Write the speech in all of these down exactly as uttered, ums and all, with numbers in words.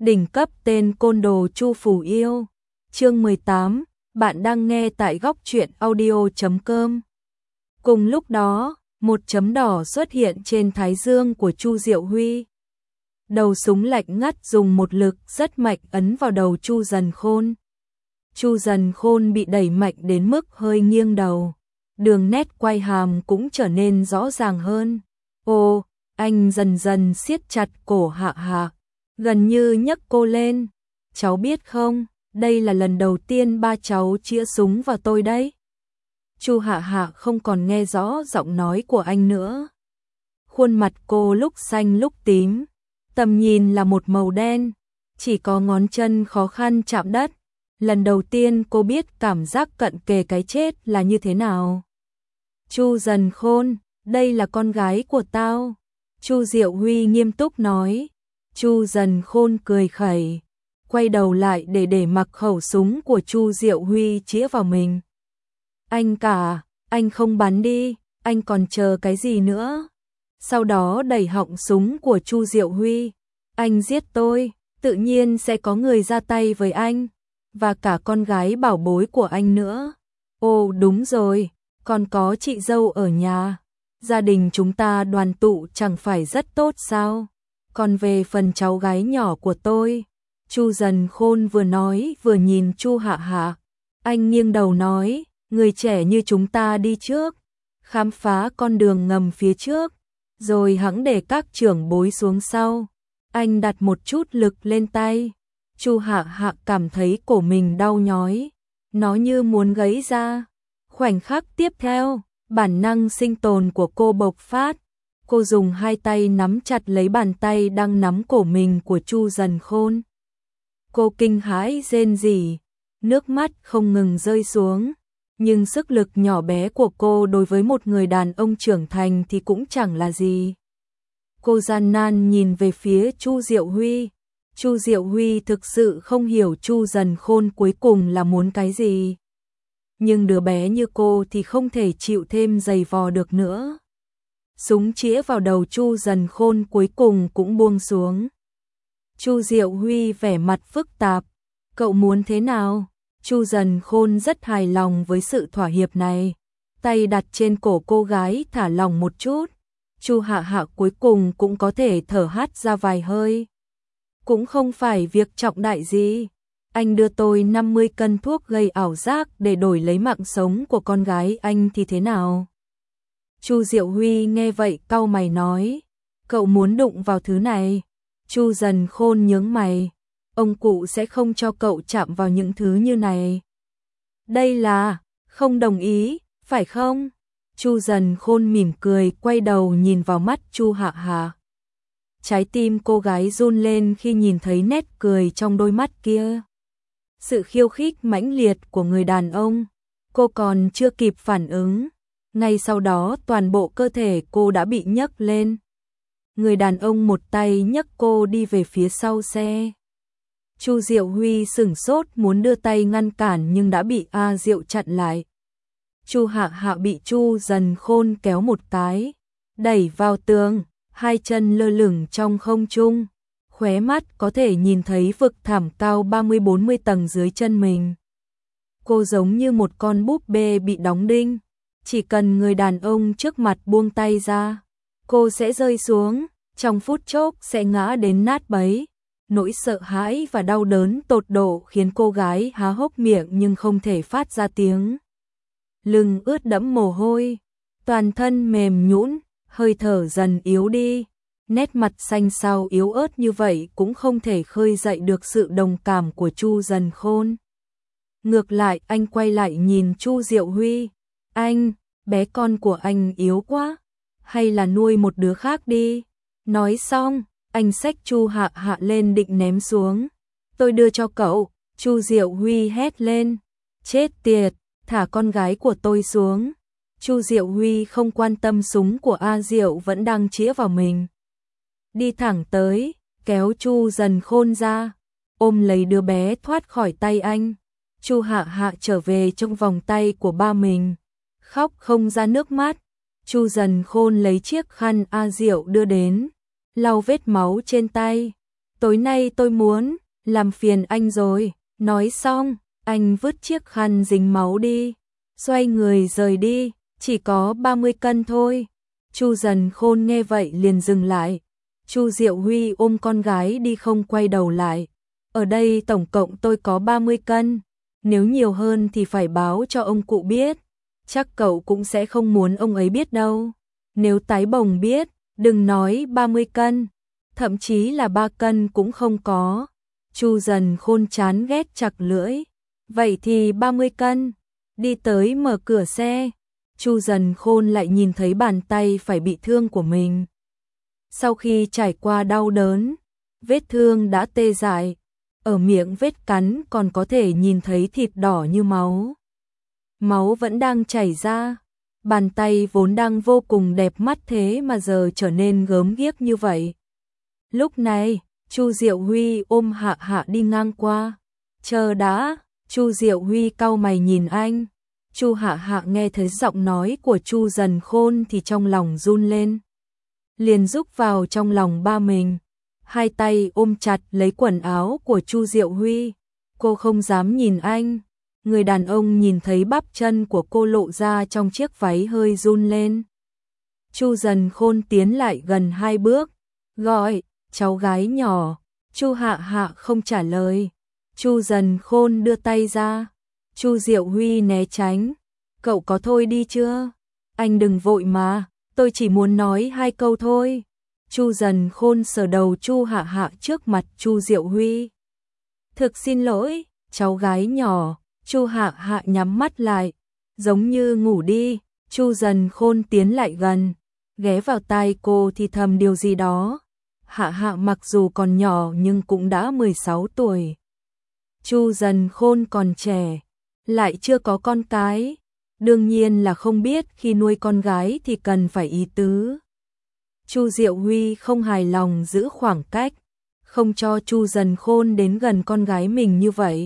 Đỉnh cấp tên côn đồ Chu Phủ Yêu. Chương mười tám, bạn đang nghe tại góc truyện audio chấm com. Cùng lúc đó, một chấm đỏ xuất hiện trên thái dương của Chu Diệu Huy. Đầu súng lạnh ngắt dùng một lực rất mạnh ấn vào đầu Chu Dần Khôn. Chu Dần Khôn bị đẩy mạnh đến mức hơi nghiêng đầu. Đường nét quay hàm cũng trở nên rõ ràng hơn. Ô, anh dần dần siết chặt cổ Hạ Hạ, gần như nhấc cô lên. Cháu biết không, đây là lần đầu tiên ba cháu chĩa súng vào tôi đấy. Chu Hạ Hạ không còn nghe rõ giọng nói của anh nữa. Khuôn mặt cô lúc xanh lúc tím, tầm nhìn là một màu đen, chỉ có ngón chân khó khăn chạm đất. Lần đầu tiên cô biết cảm giác cận kề cái chết là như thế nào. Chu Dần Khôn, đây là con gái của tao. Chu Diệu Huy nghiêm túc nói. Chu Dần Khôn cười khẩy, quay đầu lại để để mặc khẩu súng của Chu Diệu Huy chĩa vào mình. Anh cả, anh không bắn đi, anh còn chờ cái gì nữa? Sau đó đẩy họng súng của Chu Diệu Huy. Anh giết tôi, tự nhiên sẽ có người ra tay với anh, và cả con gái bảo bối của anh nữa. Ồ đúng rồi, còn có chị dâu ở nhà. Gia đình chúng ta đoàn tụ chẳng phải rất tốt sao? Còn về phần cháu gái nhỏ của tôi, Chu Dần Khôn vừa nói vừa nhìn Chu Hạ Hạ. Anh nghiêng đầu nói, người trẻ như chúng ta đi trước, khám phá con đường ngầm phía trước, rồi hẵng để các trưởng bối xuống sau. Anh đặt một chút lực lên tay. Chu Hạ Hạ cảm thấy cổ mình đau nhói, nó như muốn gãy ra. Khoảnh khắc tiếp theo, bản năng sinh tồn của cô bộc phát. Cô dùng hai tay nắm chặt lấy bàn tay đang nắm cổ mình của Chu Dần Khôn. Cô kinh hãi rên rỉ, nước mắt không ngừng rơi xuống. Nhưng sức lực nhỏ bé của cô đối với một người đàn ông trưởng thành thì cũng chẳng là gì. Cô gian nan nhìn về phía Chu Diệu Huy. Chu Diệu Huy thực sự không hiểu Chu Dần Khôn cuối cùng là muốn cái gì. Nhưng đứa bé như cô thì không thể chịu thêm giày vò được nữa. Súng chĩa vào đầu Chu Dần Khôn cuối cùng cũng buông xuống. Chu Diệu Huy vẻ mặt phức tạp. Cậu muốn thế nào? Chu Dần Khôn rất hài lòng với sự thỏa hiệp này. Tay đặt trên cổ cô gái thả lỏng một chút. Chu Hạ Hạ cuối cùng cũng có thể thở hắt ra vài hơi. Cũng không phải việc trọng đại gì. Anh đưa tôi năm mươi cân thuốc gây ảo giác để đổi lấy mạng sống của con gái anh thì thế nào? Chu Diệu Huy nghe vậy cau mày nói, cậu muốn đụng vào thứ này? Chu Dần Khôn nhướng mày, ông cụ sẽ không cho cậu chạm vào những thứ như này. Đây là, không đồng ý, phải không? Chu Dần Khôn mỉm cười quay đầu nhìn vào mắt Chu Hạ Hạ. Trái tim cô gái run lên khi nhìn thấy nét cười trong đôi mắt kia. Sự khiêu khích mãnh liệt của người đàn ông, cô còn chưa kịp phản ứng. Ngay sau đó toàn bộ cơ thể cô đã bị nhấc lên. Người đàn ông một tay nhấc cô đi về phía sau xe. Chu Diệu Huy sửng sốt muốn đưa tay ngăn cản nhưng đã bị A Diệu chặn lại. Chu Hạ Hạ bị Chu Dần Khôn kéo một cái, đẩy vào tường, hai chân lơ lửng trong không trung. Khóe mắt có thể nhìn thấy vực thẳm cao ba mươi bốn mươi tầng dưới chân mình. Cô giống như một con búp bê bị đóng đinh. Chỉ cần người đàn ông trước mặt buông tay ra, cô sẽ rơi xuống, trong phút chốc sẽ ngã đến nát bấy. Nỗi sợ hãi và đau đớn tột độ khiến cô gái há hốc miệng nhưng không thể phát ra tiếng. Lưng ướt đẫm mồ hôi, toàn thân mềm nhũn, hơi thở dần yếu đi. Nét mặt xanh xao yếu ớt như vậy cũng không thể khơi dậy được sự đồng cảm của Chu Dần Khôn. Ngược lại anh quay lại nhìn Chu Diệu Huy. Anh, bé con của anh yếu quá, hay là nuôi một đứa khác đi. Nói xong, anh xách Chu Hạ Hạ lên định ném xuống. Tôi đưa cho cậu. Chu Diệu Huy hét lên. Chết tiệt, thả con gái của tôi xuống. Chu Diệu Huy không quan tâm súng của A Diệu vẫn đang chĩa vào mình. Đi thẳng tới, kéo Chu Dần Khôn ra, ôm lấy đứa bé thoát khỏi tay anh. Chu Hạ Hạ trở về trong vòng tay của ba mình, khóc không ra nước mắt. Chu Dần Khôn lấy chiếc khăn A Diệu đưa đến, lau vết máu trên tay. tối nay tôi muốn làm phiền anh rồi. Nói xong, anh vứt chiếc khăn dính máu đi, xoay người rời đi, chỉ có ba mươi cân thôi. Chu Dần Khôn nghe vậy liền dừng lại. Chu Diệu Huy ôm con gái đi không quay đầu lại. Ở đây tổng cộng tôi có ba mươi cân, nếu nhiều hơn thì phải báo cho ông cụ biết. Chắc cậu cũng sẽ không muốn ông ấy biết đâu. Nếu Tái Bồng biết, đừng nói ba mươi cân, thậm chí là ba cân cũng không có. Chu Dần Khôn chán ghét chặt lưỡi. Vậy thì ba mươi cân. Đi tới mở cửa xe. Chu Dần Khôn lại nhìn thấy bàn tay phải bị thương của mình. Sau khi trải qua đau đớn, vết thương đã tê dại, ở miệng vết cắn còn có thể nhìn thấy thịt đỏ như máu. Máu vẫn đang chảy ra, bàn tay vốn đang vô cùng đẹp mắt thế mà giờ trở nên gớm ghiếc như vậy. Lúc này, Chu Diệu Huy ôm Hạ Hạ đi ngang qua. Chờ đã, Chu Diệu Huy cau mày nhìn anh. Chu Hạ Hạ nghe thấy giọng nói của Chu Dần Khôn thì trong lòng run lên. Liền rúc vào trong lòng ba mình, hai tay ôm chặt lấy quần áo của Chu Diệu Huy. Cô không dám nhìn anh. Người đàn ông nhìn thấy bắp chân của cô lộ ra trong chiếc váy hơi run lên. Chu Dần Khôn tiến lại gần hai bước, gọi, cháu gái nhỏ. Chu Hạ Hạ không trả lời. Chu Dần Khôn đưa tay ra. Chu Diệu Huy né tránh. Cậu có thôi đi chưa? Anh đừng vội mà, tôi chỉ muốn nói hai câu thôi. Chu Dần Khôn sờ đầu Chu Hạ Hạ trước mặt Chu Diệu Huy. Thực xin lỗi, cháu gái nhỏ. Chu Hạ Hạ nhắm mắt lại, giống như ngủ đi. Chu Dần Khôn tiến lại gần, ghé vào tai cô thì thầm điều gì đó. Hạ Hạ mặc dù còn nhỏ nhưng cũng đã mười sáu tuổi. Chu Dần Khôn còn trẻ, lại chưa có con cái, đương nhiên là không biết khi nuôi con gái thì cần phải ý tứ. Chu Diệu Huy không hài lòng giữ khoảng cách, không cho Chu Dần Khôn đến gần con gái mình như vậy.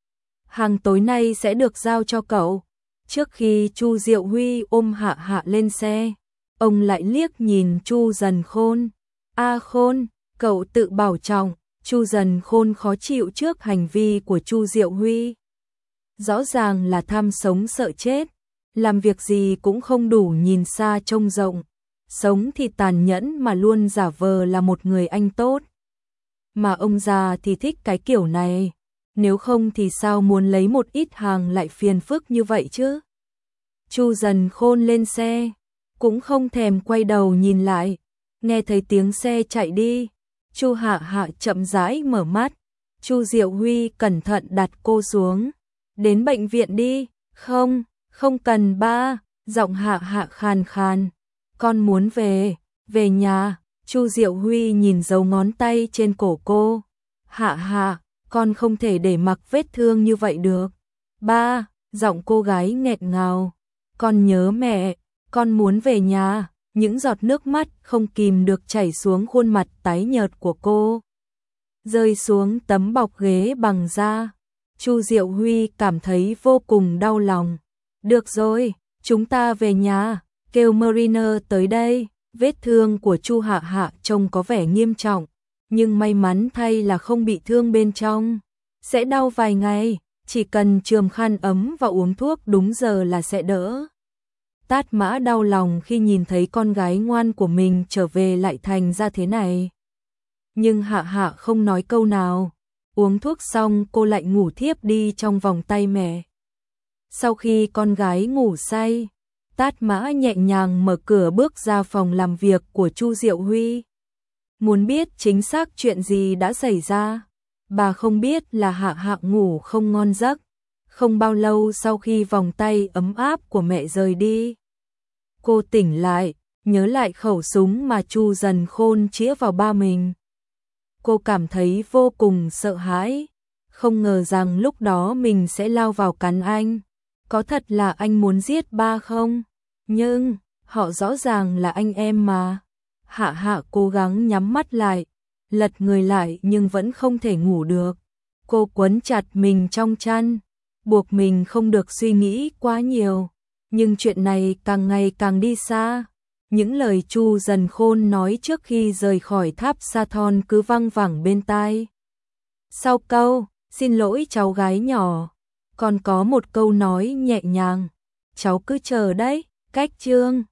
Hàng tối nay sẽ được giao cho cậu. Trước khi Chu Diệu Huy ôm Hạ Hạ lên xe, ông lại liếc nhìn Chu Dần Khôn. A Khôn, cậu tự bảo trọng. Chu Dần Khôn khó chịu trước hành vi của Chu Diệu Huy. Rõ ràng là tham sống sợ chết, làm việc gì cũng không đủ nhìn xa trông rộng, sống thì tàn nhẫn mà luôn giả vờ là một người anh tốt. Mà ông già thì thích cái kiểu này, nếu không thì sao muốn lấy một ít hàng lại phiền phức như vậy chứ. Chu Dần Khôn lên xe, cũng không thèm quay đầu nhìn lại, nghe thấy tiếng xe chạy đi. Chu Hạ Hạ chậm rãi mở mắt. Chu Diệu Huy cẩn thận đặt cô xuống. Đến bệnh viện đi. Không, không cần ba. Giọng Hạ Hạ khàn khàn. Con muốn về, về nhà. Chu Diệu Huy nhìn dấu ngón tay trên cổ cô. Hạ Hạ, con không thể để mặc vết thương như vậy được. Ba, giọng cô gái nghẹn ngào. Con nhớ mẹ, con muốn về nhà. Những giọt nước mắt không kìm được chảy xuống khuôn mặt tái nhợt của cô, rơi xuống tấm bọc ghế bằng da. Chu Diệu Huy cảm thấy vô cùng đau lòng. Được rồi, chúng ta về nhà, kêu Mariner tới đây. Vết thương của Chu Hạ Hạ trông có vẻ nghiêm trọng, nhưng may mắn thay là không bị thương bên trong. Sẽ đau vài ngày, chỉ cần chườm khăn ấm và uống thuốc đúng giờ là sẽ đỡ. Tát Mã đau lòng khi nhìn thấy con gái ngoan của mình trở về lại thành ra thế này. Nhưng Hạ Hạ không nói câu nào. Uống thuốc xong cô lại ngủ thiếp đi trong vòng tay mẹ. Sau khi con gái ngủ say, Tát Mã nhẹ nhàng mở cửa bước ra phòng làm việc của Chu Diệu Huy. Muốn biết chính xác chuyện gì đã xảy ra, bà không biết là Hạ Hạ ngủ không ngon giấc. Không bao lâu sau khi vòng tay ấm áp của mẹ rời đi, cô tỉnh lại, nhớ lại khẩu súng mà Chu Dần Khôn chĩa vào ba mình. Cô cảm thấy vô cùng sợ hãi, không ngờ rằng lúc đó mình sẽ lao vào cắn anh. Có thật là anh muốn giết ba không? Nhưng, họ rõ ràng là anh em mà. Hạ Hạ cố gắng nhắm mắt lại, lật người lại nhưng vẫn không thể ngủ được. Cô quấn chặt mình trong chăn, buộc mình không được suy nghĩ quá nhiều. Nhưng chuyện này càng ngày càng đi xa. những lời Chu Dần Khôn nói trước khi rời khỏi tháp Sathon cứ văng vẳng bên tai. Sau câu, xin lỗi cháu gái nhỏ, còn có một câu nói nhẹ nhàng, cháu cứ chờ đấy, cách chương.